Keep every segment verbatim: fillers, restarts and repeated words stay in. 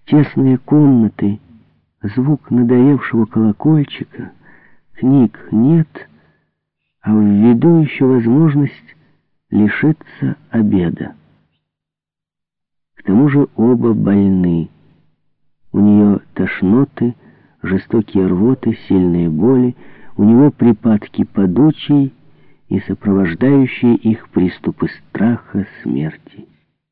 Тесные комнаты, звук надоевшего колокольчика, книг нет, а в виду еще возможность лишиться обеда. К тому же оба больны. У нее тошноты, жестокие рвоты, сильные боли, у него припадки подучий и сопровождающие их приступы страха смерти.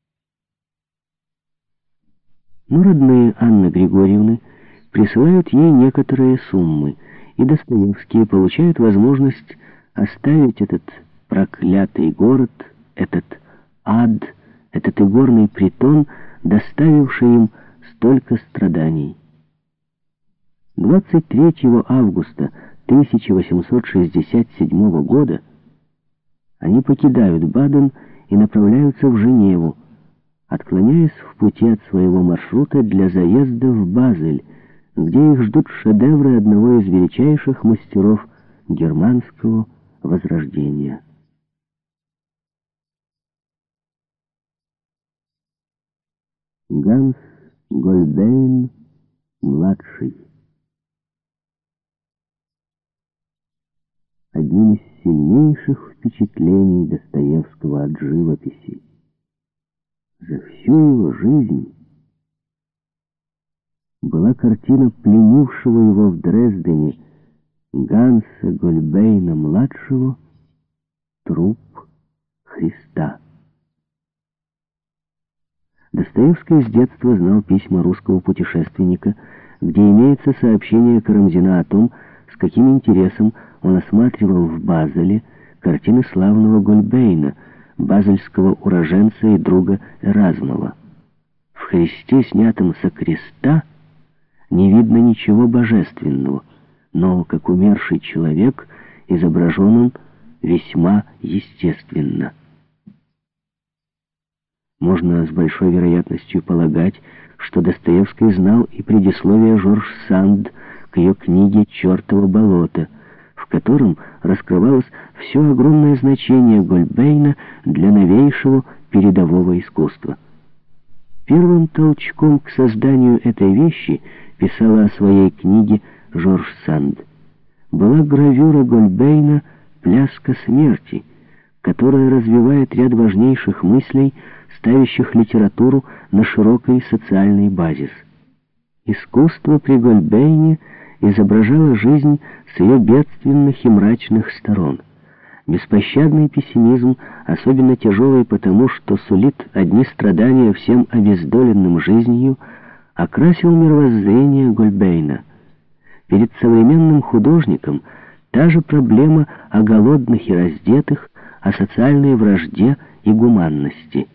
Но родные Анны Григорьевны присылают ей некоторые суммы, и Достоевские получают возможность оставить этот проклятый город, этот ад, этот игорный притон, доставивший им столько страданий. двадцать третьего августа тысяча восемьсот шестьдесят седьмого года они покидают Баден и направляются в Женеву, отклоняясь в пути от своего маршрута для заезда в Базель, где их ждут шедевры одного из величайших мастеров германского возрождения. Ганс Гольбейн младший. Одним из сильнейших впечатлений Достоевского от живописи за всю его жизнь была картина пленившего его в Дрездене Ганса Гольбейна-младшего «Труп Христа». Достоевский с детства знал письма русского путешественника, где имеется сообщение Карамзина о том, с каким интересом он осматривал в Базеле картины славного Гольбейна, базельского уроженца и друга Эразмова. В Христе, снятом со креста, не видно ничего божественного, но, как умерший человек, изображен он весьма естественно. Можно с большой вероятностью полагать, что Достоевский знал и предисловие Жорж Санд к ее книге «Чертово болото», в котором раскрывалось все огромное значение Гольбейна для новейшего передового искусства. Первым толчком к созданию этой вещи, писала о своей книге Жорж Санд, была гравюра Гольбейна «Пляска смерти», которая развивает ряд важнейших мыслей, ставящих литературу на широкий социальный базис. Искусство при Гольбейне изображало жизнь с ее бедственных и мрачных сторон. Беспощадный пессимизм, особенно тяжелый потому, что сулит одни страдания всем обездоленным жизнью, окрасил мировоззрение Гольбейна. Перед современным художником та же проблема о голодных и раздетых, о социальной вражде и гуманности.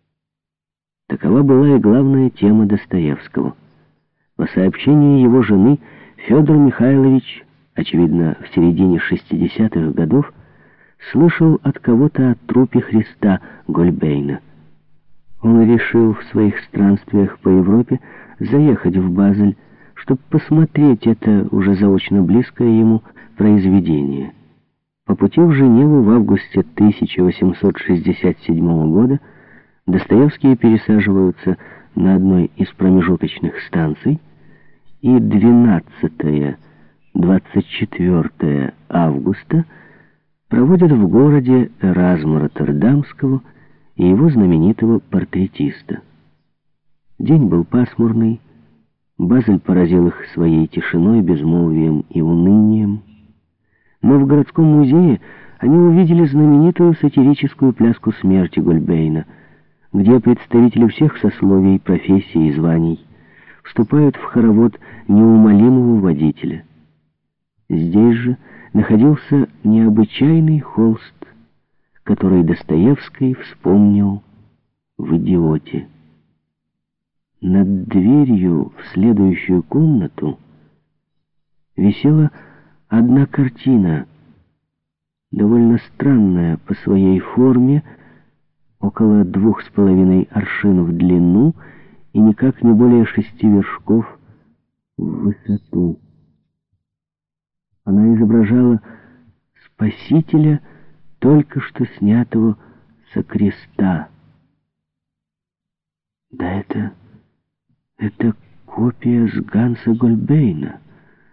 Такова была и главная тема Достоевского. По сообщению его жены, Федор Михайлович, очевидно, в середине шестидесятых годов, слышал от кого-то о трупе Христа Гольбейна. Он решил в своих странствиях по Европе заехать в Базель, чтобы посмотреть это уже заочно близкое ему произведение. По пути в Женеву в августе тысяча восемьсот шестьдесят седьмого года Достоевские пересаживаются на одной из промежуточных станций, и двенадцатого-двадцать четвёртого августа проводят в городе Эразма Роттердамского и его знаменитого портретиста. День был пасмурный, Базель поразил их своей тишиной, безмолвием и унынием, но в городском музее они увидели знаменитую сатирическую пляску смерти Гольбейна, где представители всех сословий, профессий и званий вступают в хоровод неумолимого водителя. Здесь же находился необычайный холст, который Достоевский вспомнил в «Идиоте». Над дверью в следующую комнату висела одна картина, довольно странная по своей форме, около двух с половиной аршин в длину и никак не более шести вершков в высоту. Она изображала Спасителя, только что снятого со креста. Да это... это копия с Ганса Гольбейна.